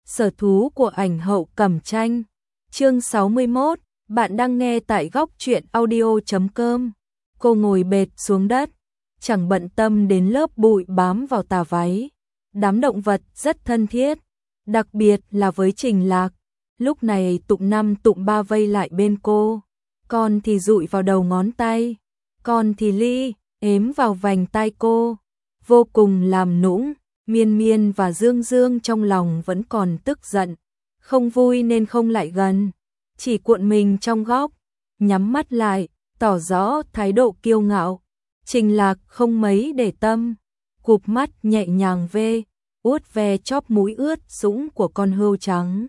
Sở thú của ảnh hậu Cẩm Tranh. Chương 61, bạn đang nghe tại góc truyện audio.com. Cô ngồi bệt xuống đất, chẳng bận tâm đến lớp bụi bám vào tà váy. Đám động vật rất thân thiết, đặc biệt là với Trình Lạc. Lúc này tụm 5 tụm 3 vây lại bên cô, con thì dụi vào đầu ngón tay, con thì li ếm vào vành tai cô, vô cùng làm nũng. Miên Miên và Dương Dương trong lòng vẫn còn tức giận, không vui nên không lại gần, chỉ cuộn mình trong góc, nhắm mắt lại, tỏ rõ thái độ kiêu ngạo. Trình Lạc không mấy để tâm, cụp mắt nhẹ nhàng vuốt ve chóp mũi ướt sũng của con hươu trắng.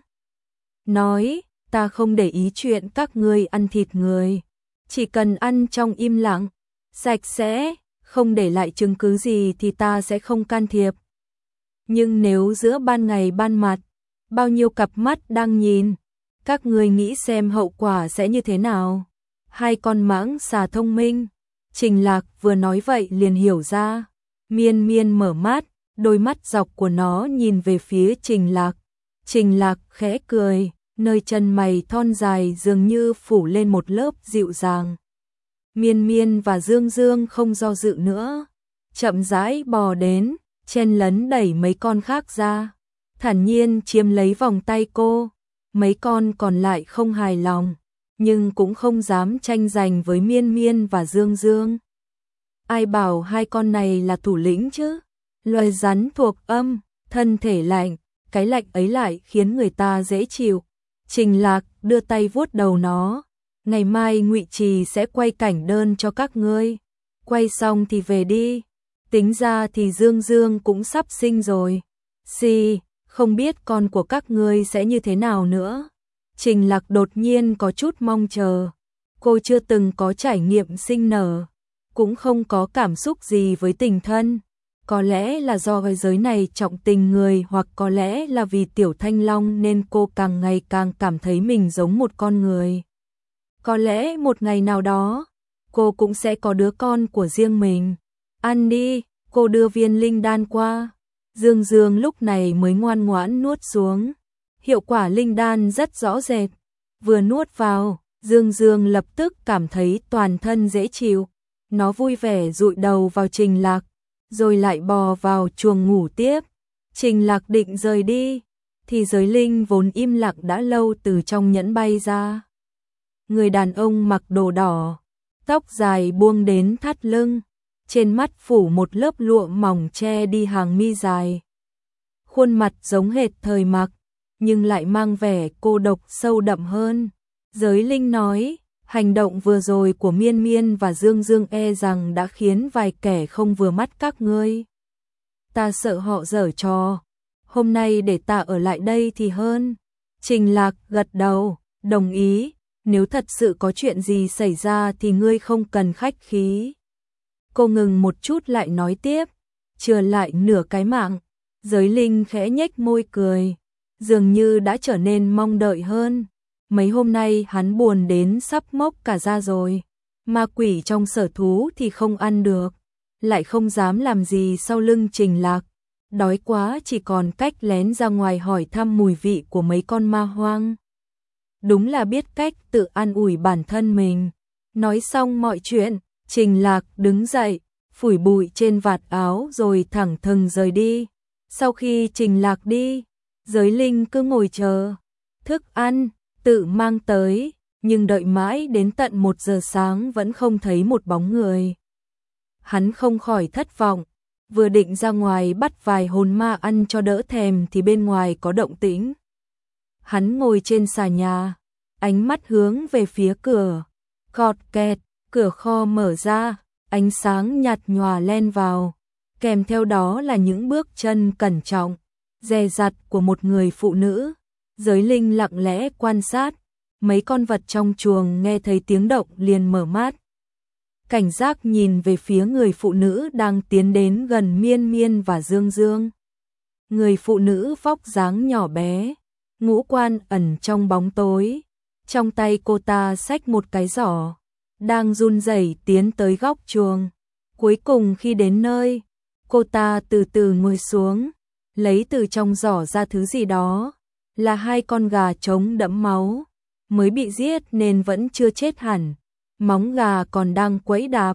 Nói, ta không để ý chuyện các ngươi ăn thịt người, chỉ cần ăn trong im lặng, sạch sẽ, không để lại chứng cứ gì thì ta sẽ không can thiệp. Nhưng nếu giữa ban ngày ban mặt, bao nhiêu cặp mắt đang nhìn, các ngươi nghĩ xem hậu quả sẽ như thế nào? Hai con mãng xà thông minh. Trình Lạc vừa nói vậy liền hiểu ra. Miên Miên mở mắt, đôi mắt dọc của nó nhìn về phía Trình Lạc. Trình Lạc khẽ cười, nơi chân mày thon dài dường như phủ lên một lớp dịu dàng. Miên Miên và Dương Dương không do dự nữa, chậm rãi bò đến, chen lấn đẩy mấy con khác ra, thản nhiên chiếm lấy vòng tay cô. Mấy con còn lại không hài lòng, nhưng cũng không dám tranh giành với Miên Miên và Dương Dương. Ai bảo hai con này là thủ lĩnh chứ? Loài rắn thuộc âm, thân thể lạnh, cái lạnh ấy lại khiến người ta dễ chịu. Trình Lạc đưa tay vuốt đầu nó. Ngày mai Ngụy Trì sẽ quay cảnh đơn cho các ngươi. Quay xong thì về đi. Tính ra thì Dương Dương cũng sắp sinh rồi. Không biết con của các ngươi sẽ như thế nào nữa. Trình Lạc đột nhiên có chút mong chờ. Cô chưa từng có trải nghiệm sinh nở, cũng không có cảm xúc gì với tình thân. Có lẽ là do cái giới này trọng tình người, hoặc có lẽ là vì Tiểu Thanh Long nên cô càng ngày càng cảm thấy mình giống một con người. Có lẽ một ngày nào đó, cô cũng sẽ có đứa con của riêng mình. Ăn đi, cô đưa viên linh đan qua. Dương Dương lúc này mới ngoan ngoãn nuốt xuống. Hiệu quả linh đan rất rõ rệt. Vừa nuốt vào, Dương Dương lập tức cảm thấy toàn thân dễ chịu. Nó vui vẻ dụi đầu vào Trình Lạc, rồi lại bò vào chuồng ngủ tiếp. Trình Lạc định rời đi, thì giới linh vốn im lặng đã lâu từ trong nhẫn bay ra. Người đàn ông mặc đồ đỏ, tóc dài buông đến thắt lưng, trên mắt phủ một lớp lụa mỏng che đi hàng mi dài. Khuôn mặt giống hệt thời Mặc, nhưng lại mang vẻ cô độc sâu đậm hơn. Giới linh nói, hành động vừa rồi của Miên Miên và Dương Dương e rằng đã khiến vài kẻ không vừa mắt các ngươi. Ta sợ họ giở trò, hôm nay để ta ở lại đây thì hơn. Trình Lạc gật đầu, đồng ý, nếu thật sự có chuyện gì xảy ra thì ngươi không cần khách khí. Cô ngừng một chút lại nói tiếp, chừa lại nửa cái mạng. Giới linh khẽ nhếch môi cười, dường như đã trở nên mong đợi hơn. Mấy hôm nay hắn buồn đến sắp mốc cả da rồi. Ma quỷ trong sở thú thì không ăn được, lại không dám làm gì sau lưng Trình Lạc. Đói quá chỉ còn cách lén ra ngoài hỏi thăm mùi vị của mấy con ma hoang. Đúng là biết cách tự an ủi bản thân mình. Nói xong mọi chuyện, Trình Lạc đứng dậy, phủi bụi trên vạt áo rồi thẳng thừng rời đi. Sau khi Trình Lạc đi, giới linh cứ ngồi chờ. Thức ăn tự mang tới, nhưng đợi mãi đến tận 1 giờ sáng vẫn không thấy một bóng người. Hắn không khỏi thất vọng, vừa định ra ngoài bắt vài hồn ma ăn cho đỡ thèm thì bên ngoài có động tĩnh. Hắn ngồi trên xà nhà, ánh mắt hướng về phía cửa. Cọt kẹt, cửa kho mở ra, ánh sáng nhạt nhòa len vào, kèm theo đó là những bước chân cẩn trọng, dè dặt của một người phụ nữ. Giới linh lặng lẽ quan sát, mấy con vật trong chuồng nghe thấy tiếng động liền mở mắt. Cảnh giác nhìn về phía người phụ nữ đang tiến đến gần Miên Miên và Dương Dương. Người phụ nữ vóc dáng nhỏ bé, ngũ quan ẩn trong bóng tối. Trong tay cô ta xách một cái giỏ, đang run rẩy tiến tới góc chuồng. Cuối cùng khi đến nơi, cô ta từ từ ngồi xuống, lấy từ trong giỏ ra thứ gì đó, là hai con gà trống đẫm máu, mới bị giết nên vẫn chưa chết hẳn, móng gà còn đang quẫy đạp.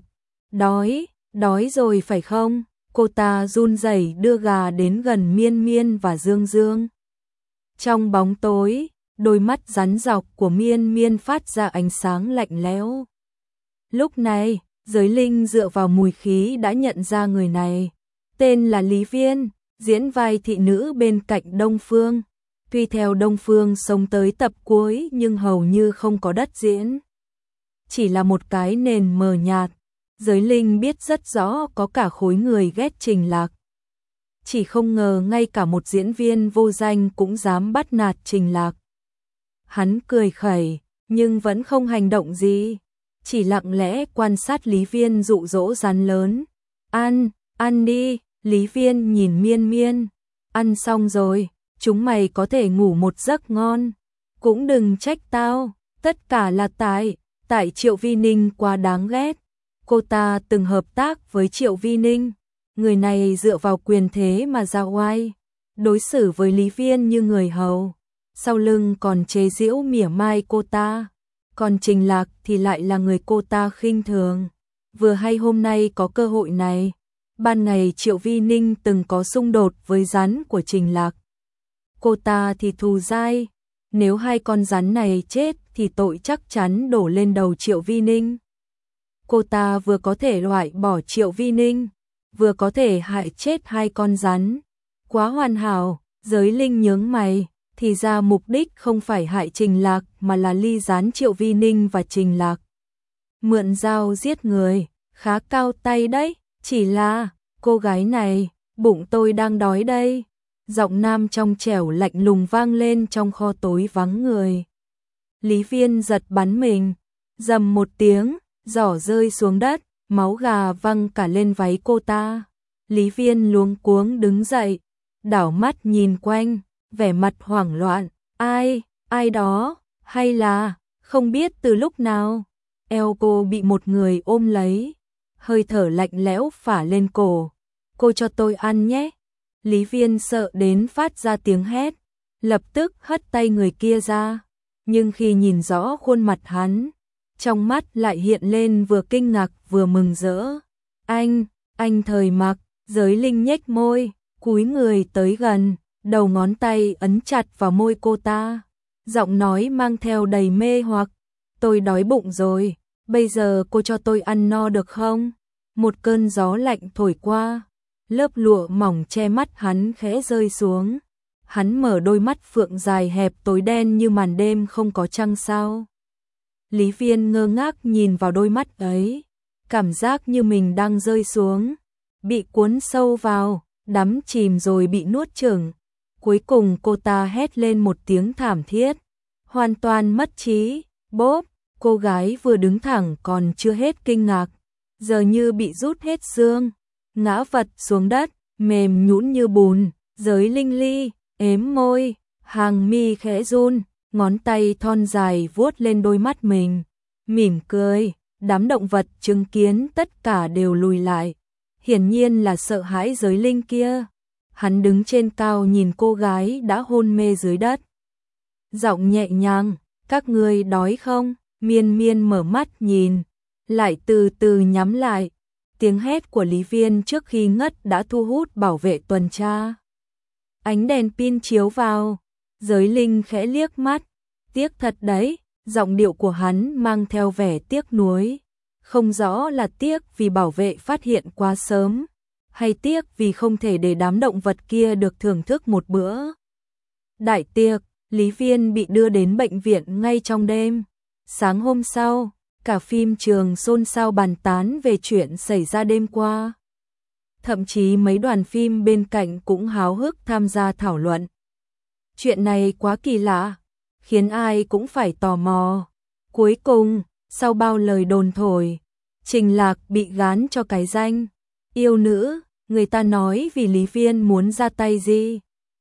Đói rồi phải không? Cô ta run rẩy đưa gà đến gần Miên Miên và Dương Dương. Trong bóng tối, đôi mắt rắn rọc của Miên Miên phát ra ánh sáng lạnh lẽo. Lúc này, Giới Linh dựa vào mùi khí đã nhận ra người này. Tên là Lý Viên, diễn vai thị nữ bên cạnh Đông Phương. Tuy theo Đông Phương sống tới tập cuối nhưng hầu như không có đất diễn. Chỉ là một cái nền mờ nhạt. Giới Linh biết rất rõ có cả khối người ghét Trình Lạc. Chỉ không ngờ ngay cả một diễn viên vô danh cũng dám bắt nạt Trình Lạc. Hắn cười khẩy, nhưng vẫn không hành động gì. Chỉ lặng lẽ quan sát Lý Viên dụ dỗ rắn lớn. Ăn đi, Lý Viên nhìn Miên Miên. Ăn xong rồi, chúng mày có thể ngủ một giấc ngon. Cũng đừng trách tao, tất cả là tại Triệu Vi Ninh quá đáng ghét. Cô ta từng hợp tác với Triệu Vi Ninh. Người này dựa vào quyền thế mà ra oai. Đối xử với Lý Viên như người hầu. Sau lưng còn chế giễu mỉa mai cô ta. Còn Trình Lạc thì lại là người cô ta khinh thường. Vừa hay hôm nay có cơ hội này. Ban ngày Triệu Vi Ninh từng có xung đột với rắn của Trình Lạc. Cô ta thì thù dai. Nếu hai con rắn này chết thì tội chắc chắn đổ lên đầu Triệu Vi Ninh. Cô ta vừa có thể loại bỏ Triệu Vi Ninh, vừa có thể hại chết hai con rắn. Quá hoàn hảo. Giới Linh nhướng mày. Thì ra mục đích không phải hại Trình Lạc mà là ly gián Triệu Vi Ninh và Trình Lạc. Mượn dao giết người, khá cao tay đấy. Chỉ là, cô gái này, bụng tôi đang đói đây. Giọng nam trong trẻo lạnh lùng vang lên trong kho tối vắng người. Lý Viên giật bắn mình, rầm một tiếng, giỏ rơi xuống đất, máu gà văng cả lên váy cô ta. Lý Viên luống cuống đứng dậy, đảo mắt nhìn quanh, vẻ mặt hoảng loạn. Ai đó, hay là, không biết từ lúc nào. Eo cô bị một người ôm lấy, hơi thở lạnh lẽo phả lên cổ. Cô cho tôi ăn nhé. Lý Viên sợ đến phát ra tiếng hét, lập tức hất tay người kia ra. Nhưng khi nhìn rõ khuôn mặt hắn, trong mắt lại hiện lên vừa kinh ngạc vừa mừng rỡ. Anh Thời Mặc. Giới Linh nhếch môi, cúi người tới gần, đầu ngón tay ấn chặt vào môi cô ta. Giọng nói mang theo đầy mê hoặc. Tôi đói bụng rồi, bây giờ cô cho tôi ăn no được không? Một cơn gió lạnh thổi qua, lớp lụa mỏng che mắt hắn khẽ rơi xuống. Hắn mở đôi mắt phượng dài hẹp tối đen như màn đêm không có trăng sao. Lý Viên ngơ ngác nhìn vào đôi mắt ấy, cảm giác như mình đang rơi xuống, bị cuốn sâu vào, đắm chìm rồi bị nuốt chửng. Cuối cùng cô ta hét lên một tiếng thảm thiết, hoàn toàn mất trí. Bốp, cô gái vừa đứng thẳng còn chưa hết kinh ngạc, giờ như bị rút hết xương, ngã vật xuống đất, mềm nhũn như bùn. Giới Linh ly, ếm môi, hàng mi khẽ run, ngón tay thon dài vuốt lên đôi mắt mình, mỉm cười. Đám động vật chứng kiến tất cả đều lùi lại, hiển nhiên là sợ hãi Giới Linh kia. Hắn đứng trên cao nhìn cô gái đã hôn mê dưới đất. Giọng nhẹ nhàng, các ngươi đói không? Miên Miên mở mắt nhìn, lại từ từ nhắm lại. Tiếng hét của Lý Viên trước khi ngất đã thu hút bảo vệ tuần tra. Ánh đèn pin chiếu vào, Giới Linh khẽ liếc mắt. Tiếc thật đấy, giọng điệu của hắn mang theo vẻ tiếc nuối. Không rõ là tiếc vì bảo vệ phát hiện quá sớm, hay tiếc vì không thể để đám động vật kia được thưởng thức một bữa đại tiệc. Lý Viên bị đưa đến bệnh viện ngay trong đêm. Sáng hôm sau, cả phim trường xôn xao bàn tán về chuyện xảy ra đêm qua. Thậm chí mấy đoàn phim bên cạnh cũng háo hức tham gia thảo luận. Chuyện này quá kỳ lạ, khiến ai cũng phải tò mò. Cuối cùng, sau bao lời đồn thổi, Trình Lạc bị gán cho cái danh yêu nữ. Người ta nói vì Lý Viên muốn ra tay gì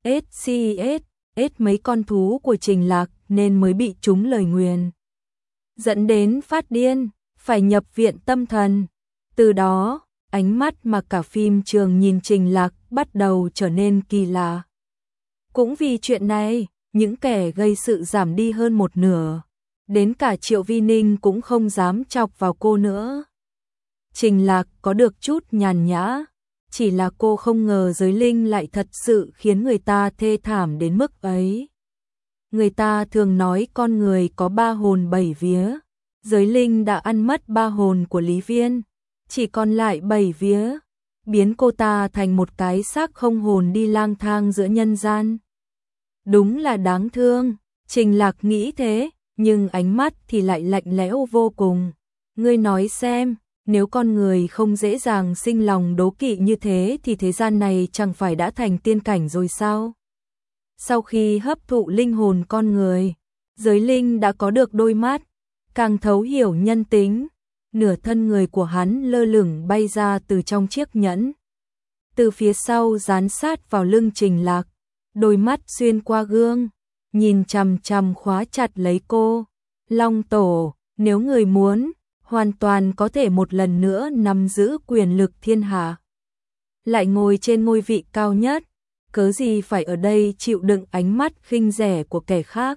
SCS mấy con thú của Trình Lạc nên mới bị trúng lời nguyền, dẫn đến phát điên, phải nhập viện tâm thần. Từ đó, ánh mắt mà cả phim trường nhìn Trình Lạc bắt đầu trở nên kỳ lạ. Cũng vì chuyện này, những kẻ gây sự giảm đi hơn một nửa. Đến cả Triệu Vi Ninh cũng không dám chọc vào cô nữa. Trình Lạc có được chút nhàn nhã, chỉ là cô không ngờ giới linh lại thật sự khiến người ta thê thảm đến mức ấy. Người ta thường nói con người có 3 hồn 7 vía, giới linh đã ăn mất 3 hồn của Lý Viên, chỉ còn lại 7 vía, biến cô ta thành một cái xác không hồn đi lang thang giữa nhân gian. Đúng là đáng thương, Trình Lạc nghĩ thế, nhưng ánh mắt thì lại lạnh lẽo vô cùng. Ngươi nói xem, nếu con người không dễ dàng sinh lòng đố kỵ như thế thì thế gian này chẳng phải đã thành tiên cảnh rồi sao? Sau khi hấp thụ linh hồn con người, giới linh đã có được đôi mắt, càng thấu hiểu nhân tính. Nửa thân người của hắn lơ lửng bay ra từ trong chiếc nhẫn. Từ phía sau dán sát vào lưng Trình Lạc, đôi mắt xuyên qua gương, nhìn chằm chằm khóa chặt lấy cô. Long Tổ, nếu người muốn, hoàn toàn có thể một lần nữa nắm giữ quyền lực thiên hạ. Lại ngồi trên ngôi vị cao nhất, cớ gì phải ở đây chịu đựng ánh mắt khinh rẻ của kẻ khác.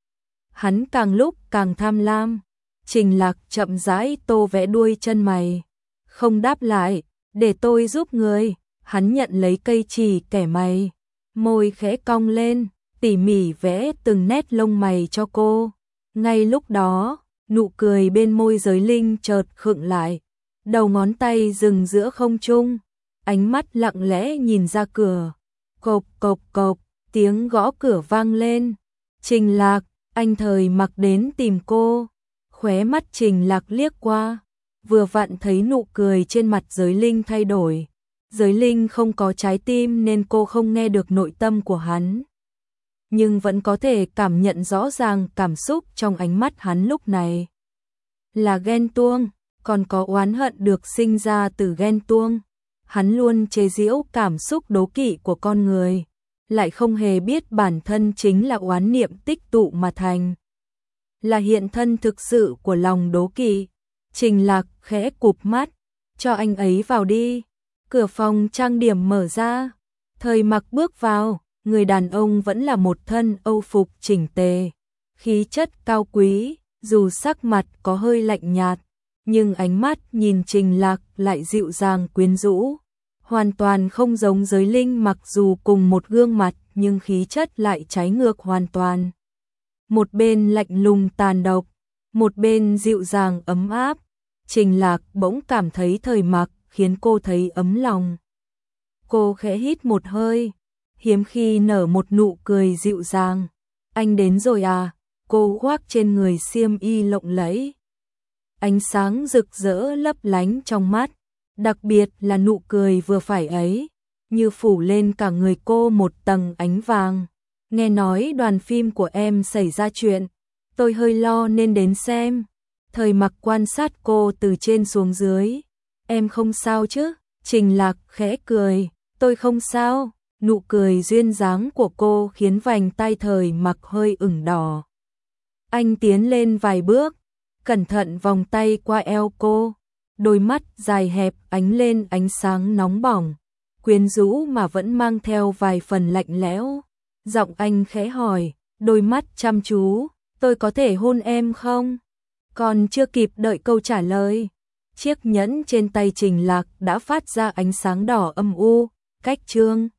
Hắn càng lúc càng tham lam. Trình Lạc chậm rãi tô vẽ đuôi chân mày. Không đáp lại, để tôi giúp người. Hắn nhận lấy cây chì kẻ mày, môi khẽ cong lên, tỉ mỉ vẽ từng nét lông mày cho cô. Ngay lúc đó, nụ cười bên môi giới linh chợt khựng lại, đầu ngón tay dừng giữa không trung, ánh mắt lặng lẽ nhìn ra cửa. Cộp cộp cộp, tiếng gõ cửa vang lên. Trình Lạc, anh Thời Mặc đến tìm cô. Khóe mắt Trình Lạc liếc qua, vừa vặn thấy nụ cười trên mặt giới linh thay đổi. Giới linh không có trái tim nên cô không nghe được nội tâm của hắn, nhưng vẫn có thể cảm nhận rõ ràng cảm xúc trong ánh mắt hắn lúc này. Là ghen tuông, còn có oán hận được sinh ra từ ghen tuông. Hắn luôn chế giễu cảm xúc đố kỵ của con người, lại không hề biết bản thân chính là oán niệm tích tụ mà thành. Là hiện thân thực sự của lòng đố kỵ. Trình Lạc khẽ cụp mắt, cho anh ấy vào đi. Cửa phòng trang điểm mở ra, Thời Mặc bước vào, người đàn ông vẫn là một thân âu phục chỉnh tề, khí chất cao quý, dù sắc mặt có hơi lạnh nhạt, nhưng ánh mắt nhìn Trình Lạc lại dịu dàng quyến rũ, hoàn toàn không giống giới linh mặc dù cùng một gương mặt nhưng khí chất lại trái ngược hoàn toàn. Một bên lạnh lùng tàn độc, một bên dịu dàng ấm áp. Trình Lạc bỗng cảm thấy Thời Mặc khiến cô thấy ấm lòng. Cô khẽ hít một hơi, hiếm khi nở một nụ cười dịu dàng. Anh đến rồi à? Cô khoác trên người xiêm y lộng lẫy, ánh sáng rực rỡ lấp lánh trong mắt, đặc biệt là nụ cười vừa phải ấy, như phủ lên cả người cô một tầng ánh vàng. Nghe nói đoàn phim của em xảy ra chuyện, tôi hơi lo nên đến xem. Thời Mặc quan sát cô từ trên xuống dưới. Em không sao chứ? Trình Lạc khẽ cười. Tôi không sao. Nụ cười duyên dáng của cô khiến vành tay Thời Mặc hơi ửng đỏ. Anh tiến lên vài bước, cẩn thận vòng tay qua eo cô. Đôi mắt dài hẹp ánh lên ánh sáng nóng bỏng, quyến rũ mà vẫn mang theo vài phần lạnh lẽo. Giọng anh khẽ hỏi, đôi mắt chăm chú, tôi có thể hôn em không? Còn chưa kịp đợi câu trả lời, chiếc nhẫn trên tay Trình Lạc đã phát ra ánh sáng đỏ âm u, cách trương.